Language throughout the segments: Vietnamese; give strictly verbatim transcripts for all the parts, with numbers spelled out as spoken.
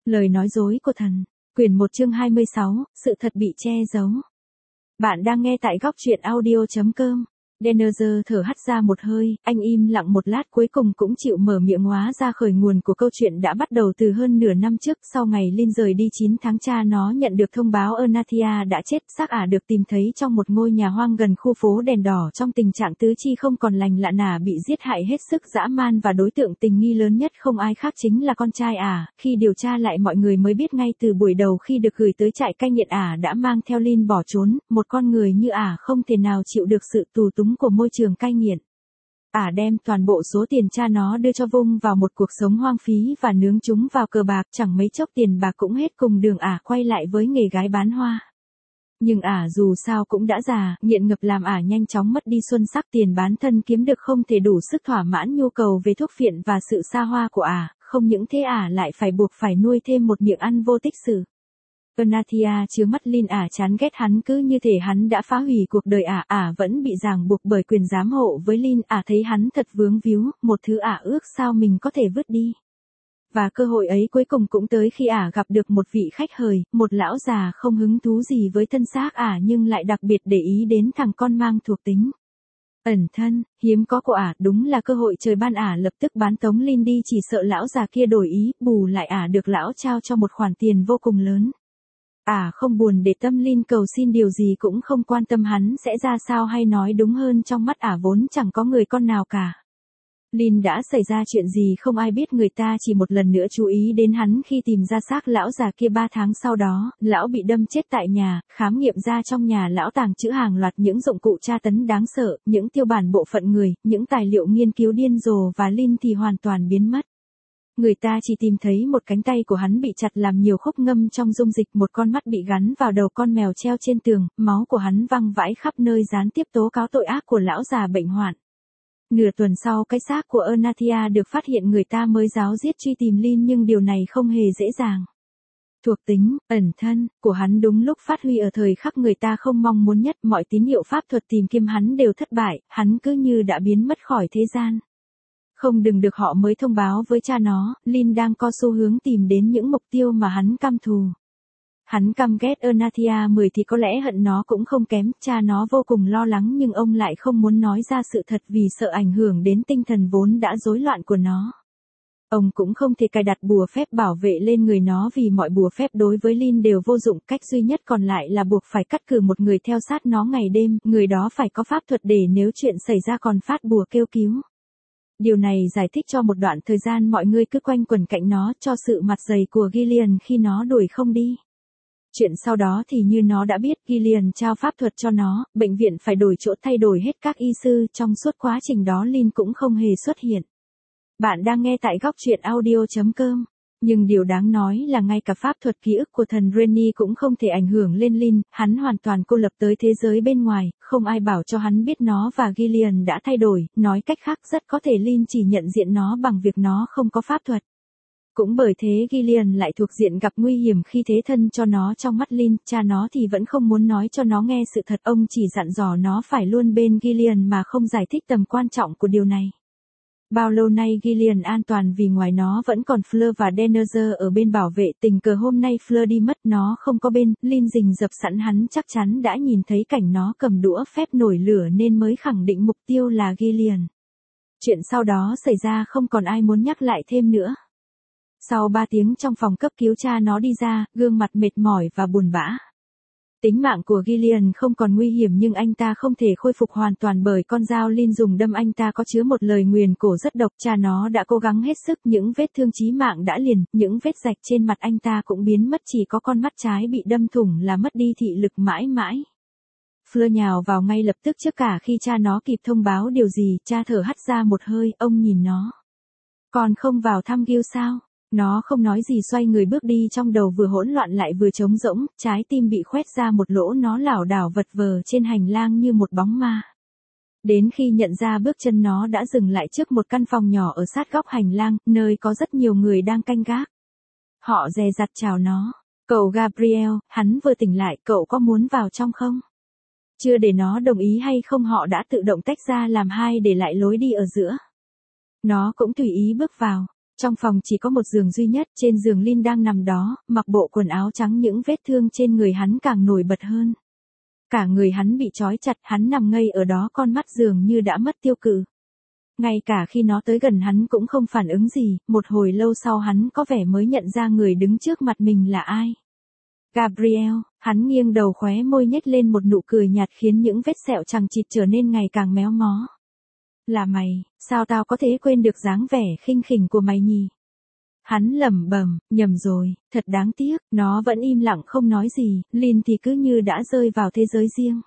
Lời nói dối của thần. Quyển một chương hai mươi sáu, sự thật bị che giấu. Bạn đang nghe tại góc truyện audio chấm com. Denner thở hắt ra một hơi, anh im lặng một lát cuối cùng cũng chịu mở miệng hóa ra khởi nguồn của câu chuyện đã bắt đầu từ hơn nửa năm trước. Sau ngày Lynn rời đi chín tháng cha nó nhận được thông báo Anathia đã chết, xác ả được tìm thấy trong một ngôi nhà hoang gần khu phố đèn đỏ trong tình trạng tứ chi không còn lành lặn, ả bị giết hại hết sức dã man và đối tượng tình nghi lớn nhất không ai khác chính là con trai ả. Khi điều tra lại mọi người mới biết ngay từ buổi đầu khi được gửi tới trại cai nghiện ả đã mang theo Lynn bỏ trốn, một con người như ả không thể nào chịu được sự tù túng của môi trường cai nghiện. Ả đem toàn bộ số tiền cha nó đưa cho vung vào một cuộc sống hoang phí và nướng chúng vào cờ bạc, chẳng mấy chốc tiền bạc cũng hết cùng đường ả quay lại với nghề gái bán hoa. Nhưng ả dù sao cũng đã già, nghiện ngập làm ả nhanh chóng mất đi xuân sắc, tiền bán thân kiếm được không thể đủ sức thỏa mãn nhu cầu về thuốc phiện và sự xa hoa của ả, không những thế ả lại phải buộc phải nuôi thêm một miệng ăn vô tích sự. Anathia chứa mắt Lynn, ả chán ghét hắn cứ như thể hắn đã phá hủy cuộc đời ả, ả vẫn bị ràng buộc bởi quyền giám hộ với Lynn, ả thấy hắn thật vướng víu, một thứ ả ước sao mình có thể vứt đi. Và cơ hội ấy cuối cùng cũng tới khi ả gặp được một vị khách hời, một lão già không hứng thú gì với thân xác ả nhưng lại đặc biệt để ý đến thằng con mang thuộc tính ẩn thân, hiếm có của ả, đúng là cơ hội trời ban. Ả lập tức bán tống Lynn đi, chỉ sợ lão già kia đổi ý, bù lại ả được lão trao cho một khoản tiền vô cùng lớn. Ả không buồn để tâm Lynn cầu xin điều gì, cũng không quan tâm hắn sẽ ra sao, hay nói đúng hơn trong mắt ả vốn chẳng có người con nào cả. Lynn đã xảy ra chuyện gì không ai biết, người ta chỉ một lần nữa chú ý đến hắn khi tìm ra xác lão già kia ba tháng sau đó, lão bị đâm chết tại nhà, khám nghiệm ra trong nhà lão tàng trữ hàng loạt những dụng cụ tra tấn đáng sợ, những tiêu bản bộ phận người, những tài liệu nghiên cứu điên rồ, và Lynn thì hoàn toàn biến mất. Người ta chỉ tìm thấy một cánh tay của hắn bị chặt làm nhiều khúc ngâm trong dung dịch, một con mắt bị gắn vào đầu con mèo treo trên tường, máu của hắn văng vãi khắp nơi gián tiếp tố cáo tội ác của lão già bệnh hoạn. Nửa tuần sau cái xác của Anathia được phát hiện, người ta mới ráo riết truy tìm Lynn, nhưng điều này không hề dễ dàng. Thuộc tính ẩn thân của hắn đúng lúc phát huy ở thời khắc người ta không mong muốn nhất, mọi tín hiệu pháp thuật tìm kiếm hắn đều thất bại, hắn cứ như đã biến mất khỏi thế gian. Không đừng được họ mới thông báo với cha nó, Lynn đang có xu hướng tìm đến những mục tiêu mà hắn căm thù. Hắn căm ghét Anathia mười thì có lẽ hận nó cũng không kém, cha nó vô cùng lo lắng nhưng ông lại không muốn nói ra sự thật vì sợ ảnh hưởng đến tinh thần vốn đã rối loạn của nó. Ông cũng không thể cài đặt bùa phép bảo vệ lên người nó vì mọi bùa phép đối với Lynn đều vô dụng, cách duy nhất còn lại là buộc phải cắt cử một người theo sát nó ngày đêm, người đó phải có pháp thuật để nếu chuyện xảy ra còn phát bùa kêu cứu. Điều này giải thích cho một đoạn thời gian mọi người cứ quanh quẩn cạnh nó, cho sự mặt dày của Gillian khi nó đuổi không đi. Chuyện sau đó thì như nó đã biết, Gillian trao pháp thuật cho nó, bệnh viện phải đổi chỗ, thay đổi hết các y sư, trong suốt quá trình đó Lynn cũng không hề xuất hiện. Bạn đang nghe tại góc truyện audio chấm com. Nhưng điều đáng nói là ngay cả pháp thuật ký ức của thần Rennie cũng không thể ảnh hưởng lên Lynn, hắn hoàn toàn cô lập tới thế giới bên ngoài, không ai bảo cho hắn biết nó và Gillian đã thay đổi, nói cách khác rất có thể Lynn chỉ nhận diện nó bằng việc nó không có pháp thuật. Cũng bởi thế Gillian lại thuộc diện gặp nguy hiểm khi thế thân cho nó trong mắt Lynn, cha nó thì vẫn không muốn nói cho nó nghe sự thật, ông chỉ dặn dò nó phải luôn bên Gillian mà không giải thích tầm quan trọng của điều này. Bao lâu nay Gillian an toàn vì ngoài nó vẫn còn Fleur và Denner ở bên bảo vệ, tình cờ hôm nay Fleur đi mất, nó không có bên, Lynn rình rập sẵn hắn chắc chắn đã nhìn thấy cảnh nó cầm đũa phép nổi lửa nên mới khẳng định mục tiêu là Gillian. Chuyện sau đó xảy ra không còn ai muốn nhắc lại thêm nữa. Sau ba tiếng trong phòng cấp cứu, cha nó đi ra, gương mặt mệt mỏi và buồn bã. Tính mạng của Gillian không còn nguy hiểm nhưng anh ta không thể khôi phục hoàn toàn bởi con dao Lynn dùng đâm anh ta có chứa một lời nguyền cổ rất độc. Cha nó đã cố gắng hết sức, những vết thương chí mạng đã liền, những vết rạch trên mặt anh ta cũng biến mất, chỉ có con mắt trái bị đâm thủng là mất đi thị lực mãi mãi. Fleur nhào vào ngay lập tức trước cả khi cha nó kịp thông báo điều gì, cha thở hắt ra một hơi, ông nhìn nó. Còn không vào thăm Gil sao? Nó không nói gì, xoay người bước đi, trong đầu vừa hỗn loạn lại vừa trống rỗng, trái tim bị khoét ra một lỗ, nó lảo đảo vật vờ trên hành lang như một bóng ma. Đến khi nhận ra bước chân nó đã dừng lại trước một căn phòng nhỏ ở sát góc hành lang, nơi có rất nhiều người đang canh gác. Họ dè dặt chào nó. Cậu Gabriel, hắn vừa tỉnh lại, cậu có muốn vào trong không? Chưa để nó đồng ý hay không, họ đã tự động tách ra làm hai để lại lối đi ở giữa. Nó cũng tùy ý bước vào. Trong phòng chỉ có một giường duy nhất, trên giường Lin đang nằm đó, mặc bộ quần áo trắng, những vết thương trên người hắn càng nổi bật hơn. Cả người hắn bị trói chặt, hắn nằm ngây ở đó, con mắt dường như đã mất tiêu cự. Ngay cả khi nó tới gần hắn cũng không phản ứng gì, một hồi lâu sau hắn có vẻ mới nhận ra người đứng trước mặt mình là ai. Gabriel, hắn nghiêng đầu, khóe môi nhếch lên một nụ cười nhạt khiến những vết sẹo chằng chịt trở nên ngày càng méo mó. Là mày, sao tao có thể quên được dáng vẻ khinh khỉnh của mày nhỉ? Hắn lẩm bẩm, nhầm rồi, thật đáng tiếc, nó vẫn im lặng không nói gì, Lin thì cứ như đã rơi vào thế giới riêng.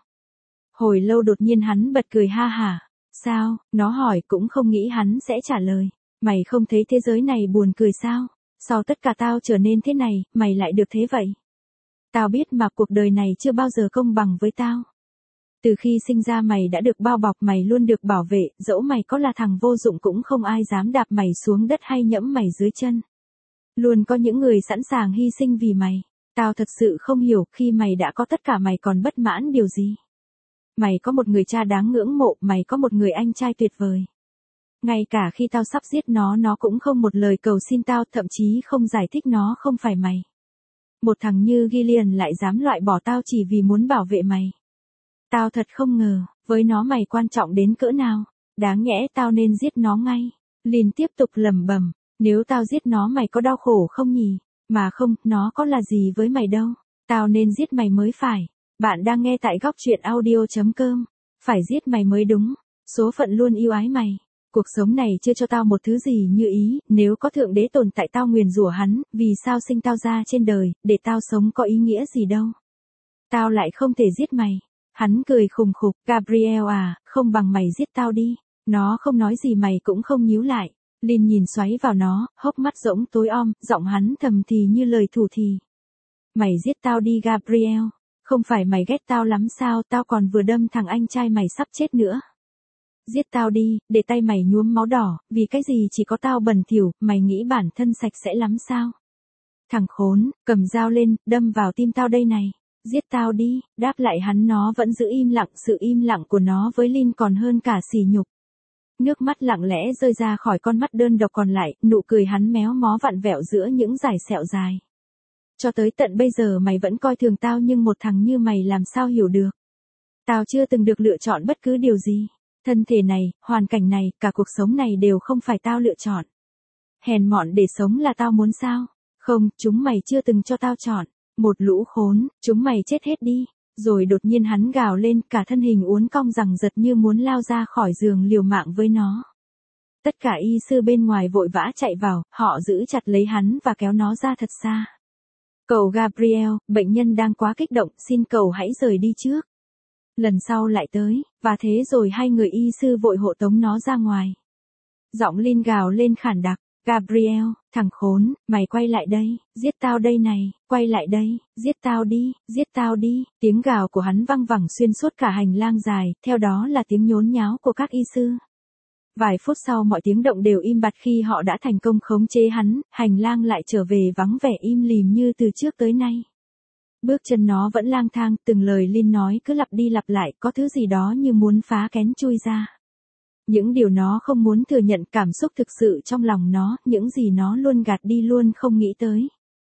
Hồi lâu đột nhiên hắn bật cười ha hả. Sao, nó hỏi, cũng không nghĩ hắn sẽ trả lời. Mày không thấy thế giới này buồn cười sao? Sau tất cả tao trở nên thế này, mày lại được thế vậy? Tao biết mà cuộc đời này chưa bao giờ công bằng với tao. Từ khi sinh ra mày đã được bao bọc, mày luôn được bảo vệ, dẫu mày có là thằng vô dụng cũng không ai dám đạp mày xuống đất hay nhẫm mày dưới chân. Luôn có những người sẵn sàng hy sinh vì mày. Tao thật sự không hiểu, khi mày đã có tất cả mày còn bất mãn điều gì? Mày có một người cha đáng ngưỡng mộ, mày có một người anh trai tuyệt vời. Ngay cả khi tao sắp giết nó, nó cũng không một lời cầu xin tao, thậm chí không giải thích nó không phải mày. Một thằng như Gillian lại dám loại bỏ tao chỉ vì muốn bảo vệ mày. Tao thật không ngờ, với nó mày quan trọng đến cỡ nào. Đáng nhẽ tao nên giết nó ngay. Lin tiếp tục lẩm bẩm, nếu tao giết nó mày có đau khổ không nhỉ? Mà không, nó có là gì với mày đâu. Tao nên giết mày mới phải. Bạn đang nghe tại góc truyện audio chấm com. Phải giết mày mới đúng. Số phận luôn yêu ái mày. Cuộc sống này chưa cho tao một thứ gì như ý, nếu có thượng đế tồn tại tao nguyền rủa hắn, vì sao sinh tao ra trên đời, để tao sống có ý nghĩa gì đâu. Tao lại không thể giết mày. Hắn cười khùng khục, Gabriel à, không bằng mày giết tao đi. Nó không nói gì, mày cũng không nhíu lại. Lin nhìn xoáy vào nó, hốc mắt rỗng tối om, giọng hắn thầm thì như lời thủ thì. Mày giết tao đi Gabriel. Không phải mày ghét tao lắm sao, tao còn vừa đâm thằng anh trai mày sắp chết nữa. Giết tao đi, để tay mày nhuốm máu đỏ, vì cái gì chỉ có tao bẩn thỉu, mày nghĩ bản thân sạch sẽ lắm sao? Thằng khốn, cầm dao lên, đâm vào tim tao đây này. Giết tao đi, đáp lại hắn nó vẫn giữ im lặng, sự im lặng của nó với Lin còn hơn cả sỉ nhục. Nước mắt lặng lẽ rơi ra khỏi con mắt đơn độc còn lại, nụ cười hắn méo mó vặn vẹo giữa những dải sẹo dài. Cho tới tận bây giờ mày vẫn coi thường tao, nhưng một thằng như mày làm sao hiểu được. Tao chưa từng được lựa chọn bất cứ điều gì. Thân thể này, hoàn cảnh này, cả cuộc sống này đều không phải tao lựa chọn. Hèn mọn để sống là tao muốn sao? Không, chúng mày chưa từng cho tao chọn. Một lũ khốn, chúng mày chết hết đi. Rồi đột nhiên hắn gào lên, cả thân hình uốn cong giằng giật như muốn lao ra khỏi giường liều mạng với nó. Tất cả y sư bên ngoài vội vã chạy vào, họ giữ chặt lấy hắn và kéo nó ra thật xa. Cậu Gabriel, bệnh nhân đang quá kích động, xin cậu hãy rời đi trước. Lần sau lại tới, và thế rồi hai người y sư vội hộ tống nó ra ngoài. Giọng Lin gào lên khản đặc, Gabriel, thằng khốn, mày quay lại đây, giết tao đây này, quay lại đây, giết tao đi, giết tao đi. Tiếng gào của hắn văng vẳng xuyên suốt cả hành lang dài, theo đó là tiếng nhốn nháo của các y sư. Vài phút sau mọi tiếng động đều im bặt khi họ đã thành công khống chế hắn, hành lang lại trở về vắng vẻ im lìm như từ trước tới nay. Bước chân nó vẫn lang thang, từng lời Lin nói cứ lặp đi lặp lại, có thứ gì đó như muốn phá kén chui ra. Những điều nó không muốn thừa nhận, cảm xúc thực sự trong lòng nó, những gì nó luôn gạt đi, luôn không nghĩ tới.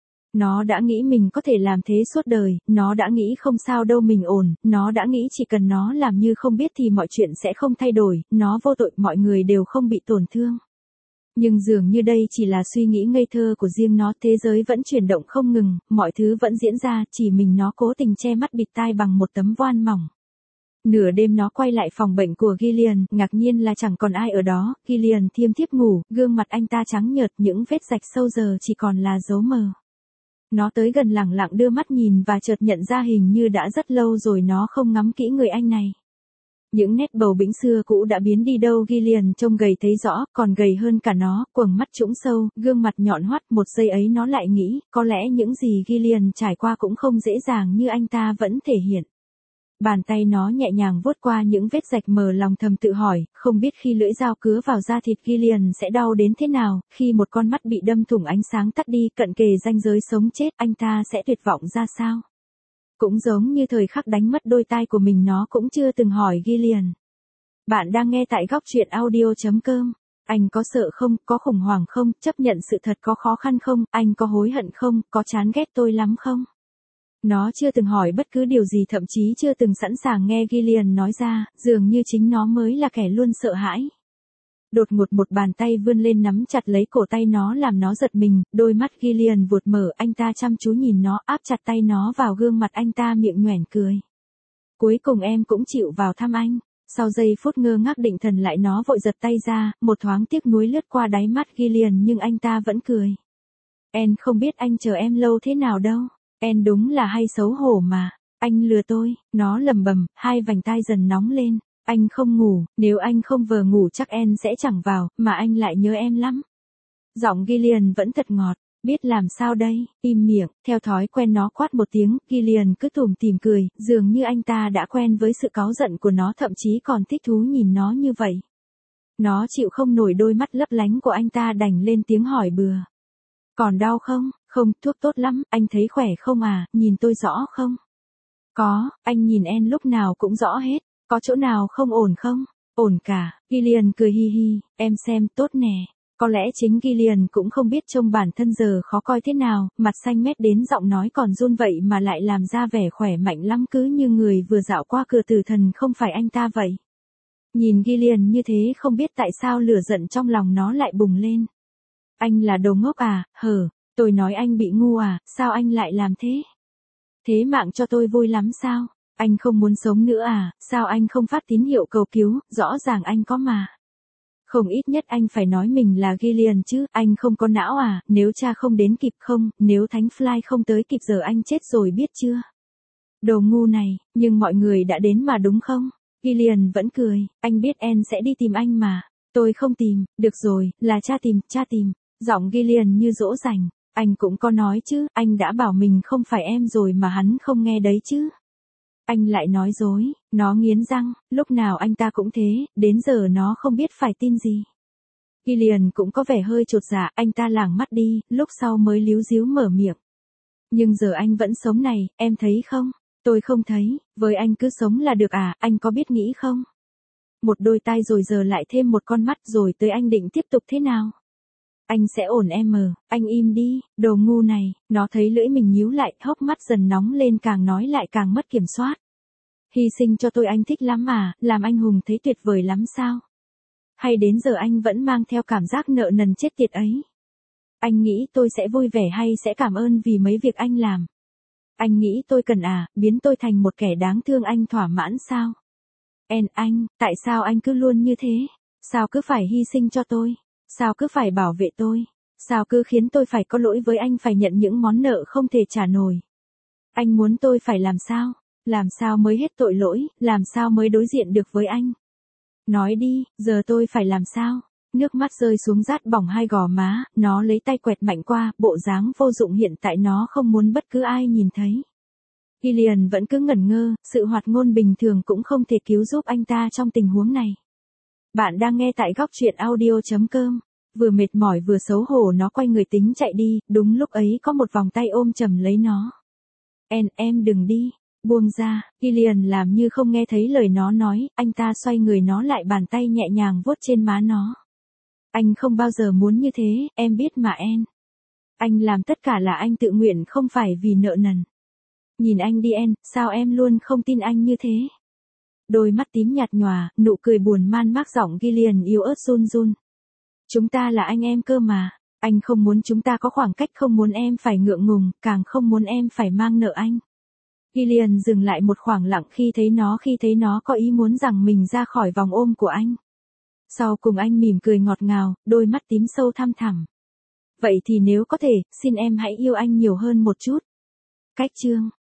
Nó đã nghĩ mình có thể làm thế suốt đời, nó đã nghĩ không sao đâu, mình ổn, nó đã nghĩ chỉ cần nó làm như không biết thì mọi chuyện sẽ không thay đổi, nó vô tội, mọi người đều không bị tổn thương. Nhưng dường như đây chỉ là suy nghĩ ngây thơ của riêng nó, thế giới vẫn chuyển động không ngừng, mọi thứ vẫn diễn ra, chỉ mình nó cố tình che mắt bịt tai bằng một tấm voan mỏng. Nửa đêm nó quay lại phòng bệnh của Gillian, ngạc nhiên là chẳng còn ai ở đó, Gillian thiêm thiếp ngủ, gương mặt anh ta trắng nhợt, những vết rạch sâu giờ chỉ còn là dấu mờ. Nó tới gần lẳng lặng đưa mắt nhìn và chợt nhận ra hình như đã rất lâu rồi nó không ngắm kỹ người anh này. Những nét bầu bĩnh xưa cũ đã biến đi đâu, Gillian trông gầy thấy rõ, còn gầy hơn cả nó, quầng mắt trũng sâu, gương mặt nhọn hoắt, một giây ấy nó lại nghĩ, có lẽ những gì Gillian trải qua cũng không dễ dàng như anh ta vẫn thể hiện. Bàn tay nó nhẹ nhàng vuốt qua những vết rạch mờ, lòng thầm tự hỏi, không biết khi lưỡi dao cứa vào da thịt Gillian sẽ đau đến thế nào, khi một con mắt bị đâm thủng ánh sáng tắt đi, cận kề ranh giới sống chết, anh ta sẽ tuyệt vọng ra sao. Cũng giống như thời khắc đánh mất đôi tai của mình, nó cũng chưa từng hỏi Gillian. Bạn đang nghe tại góc truyện audio chấm com. Anh có sợ không, có khủng hoảng không, chấp nhận sự thật có khó khăn không, anh có hối hận không, có chán ghét tôi lắm không? Nó chưa từng hỏi bất cứ điều gì, thậm chí chưa từng sẵn sàng nghe Gillian nói ra, dường như chính nó mới là kẻ luôn sợ hãi. Đột ngột một bàn tay vươn lên nắm chặt lấy cổ tay nó làm nó giật mình, đôi mắt Gillian vụt mở, anh ta chăm chú nhìn nó, áp chặt tay nó vào gương mặt anh ta, miệng nhoẻn cười. Cuối cùng em cũng chịu vào thăm anh. Sau giây phút ngơ ngác định thần lại, nó vội giật tay ra, một thoáng tiếc nuối lướt qua đáy mắt Gillian nhưng anh ta vẫn cười. Em không biết anh chờ em lâu thế nào đâu. Em đúng là hay xấu hổ mà. Anh lừa tôi, nó lầm bầm, hai vành tai dần nóng lên. Anh không ngủ, nếu anh không vừa ngủ chắc em sẽ chẳng vào, mà anh lại nhớ em lắm. Giọng Gillian vẫn thật ngọt. Biết làm sao đây, im miệng, theo thói quen nó quát một tiếng, Gillian cứ tủm tỉm cười, dường như anh ta đã quen với sự cáu giận của nó, thậm chí còn thích thú nhìn nó như vậy. Nó chịu không nổi đôi mắt lấp lánh của anh ta, đành lên tiếng hỏi bừa. Còn đau không? Không, thuốc tốt lắm, anh thấy khỏe không à, nhìn tôi rõ không? Có, anh nhìn em lúc nào cũng rõ hết, có chỗ nào không ổn không? Ổn cả, Gillian cười hi hi, em xem, tốt nè. Có lẽ chính Gillian cũng không biết trông bản thân giờ khó coi thế nào, mặt xanh mét đến giọng nói còn run vậy mà lại làm ra vẻ khỏe mạnh lắm, cứ như người vừa dạo qua cửa tử thần không phải anh ta vậy. Nhìn Gillian như thế không biết tại sao lửa giận trong lòng nó lại bùng lên. Anh là đồ ngốc à, hờ, tôi nói anh bị ngu à, sao anh lại làm thế? Thế mạng cho tôi vui lắm sao? Anh không muốn sống nữa à, sao anh không phát tín hiệu cầu cứu, rõ ràng anh có mà. Không, ít nhất anh phải nói mình là Gillian chứ, anh không có não à, nếu cha không đến kịp không, nếu Thánh Fly không tới kịp giờ anh chết rồi biết chưa? Đồ ngu này, nhưng mọi người đã đến mà đúng không? Gillian vẫn cười, anh biết em sẽ đi tìm anh mà. Tôi không tìm, được rồi, là cha tìm, cha tìm. Giọng Gillian như dỗ dành, anh cũng có nói chứ, anh đã bảo mình không phải em rồi mà hắn không nghe đấy chứ. Anh lại nói dối, nó nghiến răng, lúc nào anh ta cũng thế, đến giờ nó không biết phải tin gì. Gillian cũng có vẻ hơi chột dạ, anh ta lảng mắt đi, lúc sau mới líu díu mở miệng. Nhưng giờ anh vẫn sống này, em thấy không? Tôi không thấy, với anh cứ sống là được à, anh có biết nghĩ không? Một đôi tai rồi giờ lại thêm một con mắt, rồi tới anh định tiếp tục thế nào? Anh sẽ ổn em mờ, anh im đi, đồ ngu này, nó thấy lưỡi mình nhíu lại, hốc mắt dần nóng lên, càng nói lại càng mất kiểm soát. Hy sinh cho tôi anh thích lắm mà, làm anh hùng thấy tuyệt vời lắm sao? Hay đến giờ anh vẫn mang theo cảm giác nợ nần chết tiệt ấy? Anh nghĩ tôi sẽ vui vẻ hay sẽ cảm ơn vì mấy việc anh làm? Anh nghĩ tôi cần à, biến tôi thành một kẻ đáng thương anh thỏa mãn sao? En anh, tại sao anh cứ luôn như thế? Sao cứ phải hy sinh cho tôi? Sao cứ phải bảo vệ tôi? Sao cứ khiến tôi phải có lỗi với anh, phải nhận những món nợ không thể trả nổi? Anh muốn tôi phải làm sao? Làm sao mới hết tội lỗi, làm sao mới đối diện được với anh? Nói đi, giờ tôi phải làm sao? Nước mắt rơi xuống rát bỏng hai gò má, nó lấy tay quẹt mạnh qua, bộ dáng vô dụng hiện tại nó không muốn bất cứ ai nhìn thấy. Gillian vẫn cứ ngẩn ngơ, sự hoạt ngôn bình thường cũng không thể cứu giúp anh ta trong tình huống này. Bạn đang nghe tại góc truyện audio chấm com. Vừa mệt mỏi vừa xấu hổ nó quay người tính chạy đi, đúng lúc ấy có một vòng tay ôm chầm lấy nó. En, em đừng đi, buông ra, Gillian làm như không nghe thấy lời nó nói, anh ta xoay người nó lại, bàn tay nhẹ nhàng vuốt trên má nó. Anh không bao giờ muốn như thế, em biết mà En. Anh làm tất cả là anh tự nguyện, không phải vì nợ nần. Nhìn anh đi En, sao em luôn không tin anh như thế? Đôi mắt tím nhạt nhòa, nụ cười buồn man mác, giọng Gillian yếu ớt run run. Chúng ta là anh em cơ mà, anh không muốn chúng ta có khoảng cách, không muốn em phải ngượng ngùng, càng không muốn em phải mang nợ anh. Gillian dừng lại một khoảng lặng khi thấy nó khi thấy nó có ý muốn rằng mình ra khỏi vòng ôm của anh. Sau cùng anh mỉm cười ngọt ngào, đôi mắt tím sâu thăm thẳm. Vậy thì nếu có thể, xin em hãy yêu anh nhiều hơn một chút. Cách chương